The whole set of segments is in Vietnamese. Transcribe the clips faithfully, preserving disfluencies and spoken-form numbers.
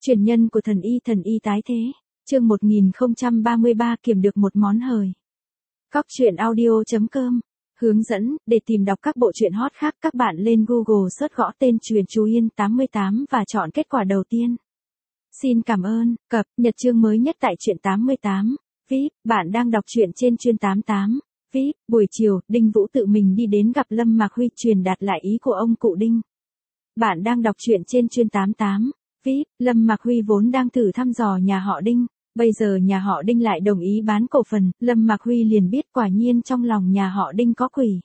Truyền nhân của thần y thần y tái thế. Chương một nghìn không trăm ba mươi ba kiểm được một món hời. Cóc truyện audio chấm com. Hướng dẫn, để tìm đọc các bộ truyện hot khác các bạn lên Google search gõ tên Truyền Chú Yên tám mươi tám và chọn kết quả đầu tiên. Xin cảm ơn, cập nhật chương mới nhất tại truyện tám mươi tám. vê i pê, bạn đang đọc truyện trên Chuyên tám mươi tám. vê i pê, buổi chiều, Đinh Vũ tự mình đi đến gặp Lâm Mạc Huy truyền đạt lại ý của ông cụ Đinh. Bạn đang đọc truyện trên Chuyên tám mươi tám. vê i pê, Lâm Mạc Huy vốn đang thử thăm dò nhà họ Đinh. Bây giờ nhà họ Đinh lại đồng ý bán cổ phần, Lâm Mạc Huy liền biết quả nhiên trong lòng nhà họ Đinh có quỷ.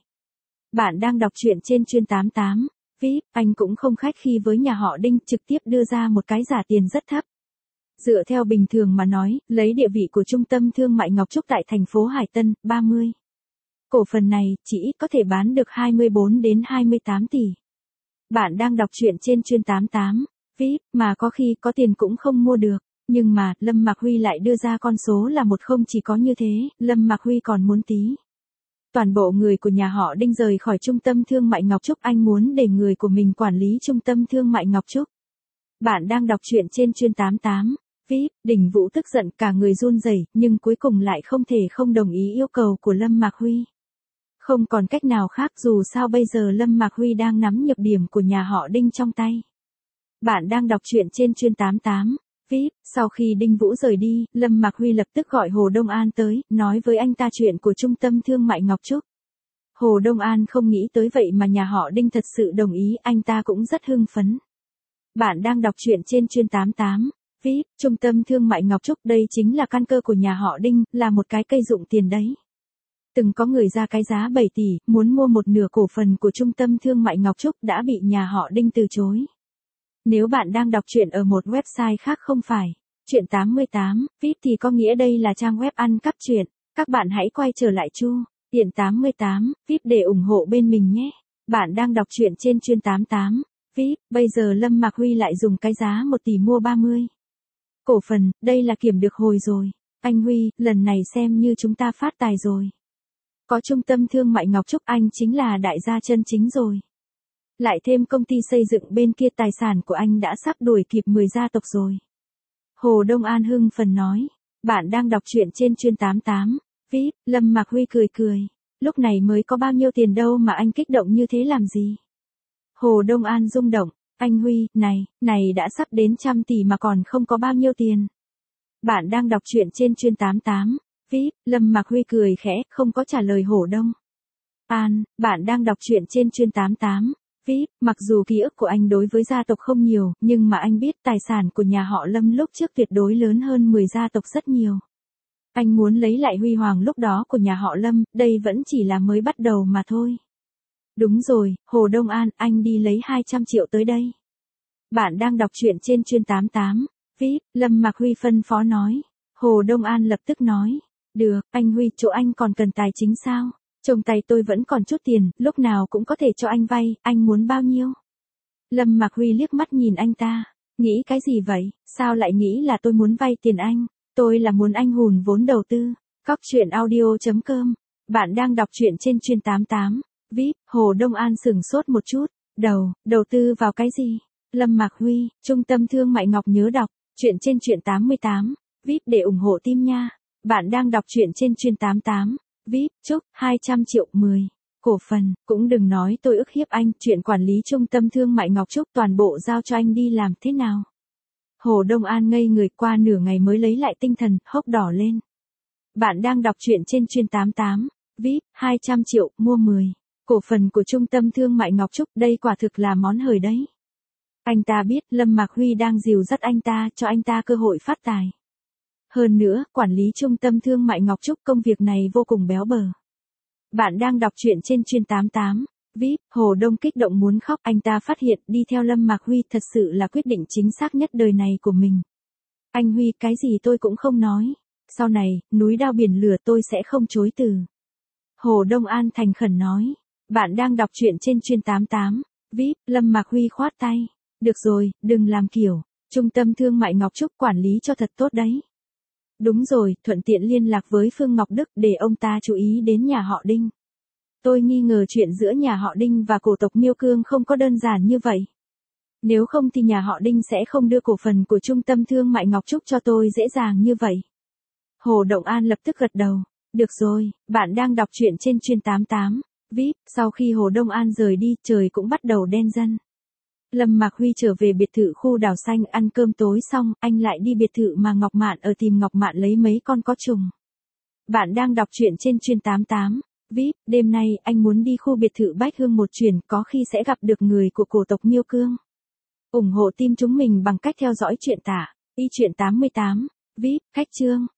Bạn đang đọc truyện trên Chuyên tám mươi tám. vê i pê, anh cũng không khách khí với nhà họ Đinh, trực tiếp đưa ra một cái giá tiền rất thấp. Dựa theo bình thường mà nói, lấy địa vị của trung tâm thương mại Ngọc Trúc tại thành phố Hải Tân, ba mươi. Cổ phần này, chỉ ít có thể bán được hai mươi bốn đến hai mươi tám tỷ. Bạn đang đọc truyện trên Chuyên tám mươi tám. vê i pê, mà có khi có tiền cũng không mua được. Nhưng mà, Lâm Mạc Huy lại đưa ra con số là một không chỉ có như thế, Lâm Mạc Huy còn muốn tí. Toàn bộ người của nhà họ Đinh rời khỏi trung tâm thương mại Ngọc Trúc, anh muốn để người của mình quản lý trung tâm thương mại Ngọc Trúc. Bạn đang đọc truyện trên Chuyên tám mươi tám. vê i pê, Đinh Vũ tức giận cả người run rẩy, nhưng cuối cùng lại không thể không đồng ý yêu cầu của Lâm Mạc Huy. Không còn cách nào khác, dù sao bây giờ Lâm Mạc Huy đang nắm nhược điểm của nhà họ Đinh trong tay. Bạn đang đọc truyện trên Chuyên tám mươi tám. vê i pê, sau khi Đinh Vũ rời đi, Lâm Mạc Huy lập tức gọi Hồ Đông An tới, nói với anh ta chuyện của trung tâm thương mại Ngọc Trúc. Hồ Đông An không nghĩ tới vậy mà nhà họ Đinh thật sự đồng ý, anh ta cũng rất hưng phấn. Bạn đang đọc truyện trên Chuyên tám mươi tám. vê i pê, trung tâm thương mại Ngọc Trúc đây chính là căn cơ của nhà họ Đinh, là một cái cây dụng tiền đấy. Từng có người ra cái giá bảy tỷ, muốn mua một nửa cổ phần của trung tâm thương mại Ngọc Trúc đã bị nhà họ Đinh từ chối. Nếu bạn đang đọc truyện ở một website khác không phải Truyện tám mươi tám, vê i pê thì có nghĩa đây là trang web ăn cắp truyện. Các bạn hãy quay trở lại Chu Tiện tám mươi tám, vê i pê để ủng hộ bên mình nhé. Bạn đang đọc truyện trên Chuyên tám mươi tám. vê i pê, bây giờ Lâm Mạc Huy lại dùng cái giá một tỷ mua ba mươi. Cổ phần, đây là kiểm được hồi rồi. Anh Huy, lần này xem như chúng ta phát tài rồi. Có trung tâm thương mại Ngọc Trúc anh chính là đại gia chân chính rồi. Lại thêm công ty xây dựng bên kia, tài sản của anh đã sắp đuổi kịp mười gia tộc rồi. Hồ Đông An hưng phấn nói. Bạn đang đọc truyện trên Chuyên tám mươi tám. vê i pê, Lâm Mạc Huy cười cười. Lúc này mới có bao nhiêu tiền đâu mà anh kích động như thế làm gì? Hồ Đông An rung động. Anh Huy, này, này đã sắp đến trăm tỷ mà còn không có bao nhiêu tiền. Bạn đang đọc truyện trên Chuyên tám mươi tám. vê i pê, Lâm Mạc Huy cười khẽ, không có trả lời Hồ Đông An. Bạn đang đọc truyện trên Chuyên tám mươi tám. vê i pê, mặc dù ký ức của anh đối với gia tộc không nhiều, nhưng mà anh biết tài sản của nhà họ Lâm lúc trước tuyệt đối lớn hơn mười gia tộc rất nhiều. Anh muốn lấy lại huy hoàng lúc đó của nhà họ Lâm, đây vẫn chỉ là mới bắt đầu mà thôi. Đúng rồi, Hồ Đông An, anh đi lấy hai trăm triệu tới đây. Bạn đang đọc truyện trên Chuyên tám mươi tám. vê i pê, Lâm Mạc Huy phân phó nói. Hồ Đông An lập tức nói. Được, anh Huy, chỗ anh còn cần tài chính sao? Trong tay tôi vẫn còn chút tiền, lúc nào cũng có thể cho anh vay, anh muốn bao nhiêu? Lâm Mạc Huy liếc mắt nhìn anh ta. Nghĩ cái gì vậy, sao lại nghĩ là tôi muốn vay tiền anh? Tôi là muốn anh hùn vốn đầu tư. Cóc truyện audio chấm com. Bạn đang đọc truyện trên Chuyên tám mươi tám. vê i pê, Hồ Đông An sửng sốt một chút. Đầu, đầu tư vào cái gì? Lâm Mạc Huy, trung tâm thương mại Ngọc nhớ đọc. Truyện trên Truyện tám mươi tám. vê i pê để ủng hộ team nha. Bạn đang đọc truyện trên Chuyên tám mươi tám. vê i pê, chúc, hai trăm triệu, mười. Cổ phần, cũng đừng nói tôi ức hiếp anh, chuyện quản lý trung tâm thương mại Ngọc Trúc toàn bộ giao cho anh đi làm thế nào? Hồ Đông An ngây người, qua nửa ngày mới lấy lại tinh thần, hốc đỏ lên. Bạn đang đọc truyện trên Chuyên tám mươi tám. vê i pê, hai trăm triệu, mua mười. Cổ phần của trung tâm thương mại Ngọc Trúc, đây quả thực là món hời đấy. Anh ta biết Lâm Mạc Huy đang dìu dắt anh ta, cho anh ta cơ hội phát tài. Hơn nữa, quản lý trung tâm thương mại Ngọc Trúc công việc này vô cùng béo bở. Bạn đang đọc truyện trên Chuyên tám mươi tám. vê i pê, Hồ Đông kích động muốn khóc, anh ta phát hiện đi theo Lâm Mạc Huy thật sự là quyết định chính xác nhất đời này của mình. Anh Huy, cái gì tôi cũng không nói. Sau này, núi đao biển lửa tôi sẽ không chối từ. Hồ Đông An thành khẩn nói. Bạn đang đọc truyện trên Chuyên tám mươi tám. vê i pê, Lâm Mạc Huy khoát tay. Được rồi, đừng làm kiểu. Trung tâm thương mại Ngọc Trúc quản lý cho thật tốt đấy. Đúng rồi, thuận tiện liên lạc với Phương Ngọc Đức để ông ta chú ý đến nhà họ Đinh. Tôi nghi ngờ chuyện giữa nhà họ Đinh và cổ tộc Miêu Cương không có đơn giản như vậy. Nếu không thì nhà họ Đinh sẽ không đưa cổ phần của Trung tâm Thương mại Ngọc Trúc cho tôi dễ dàng như vậy. Hồ Động An lập tức gật đầu. Được rồi, bạn đang đọc truyện trên Chuyên tám tám. vê i pê, sau khi Hồ Đông An rời đi, trời cũng bắt đầu đen dần. Lâm Mạc Huy trở về biệt thự khu đảo xanh ăn cơm tối xong, anh lại đi biệt thự mà Ngọc Mạn ở tìm Ngọc Mạn lấy mấy con có trùng. Bạn đang đọc truyện trên Chuyên tám tám. vê i pê, đêm nay anh muốn đi khu biệt thự Bách Hương một chuyến, có khi sẽ gặp được người của cổ tộc Miêu Cương. ủng hộ team chúng mình bằng cách theo dõi truyện tả. Y truyện tám mươi tám. vê i pê, khách chương.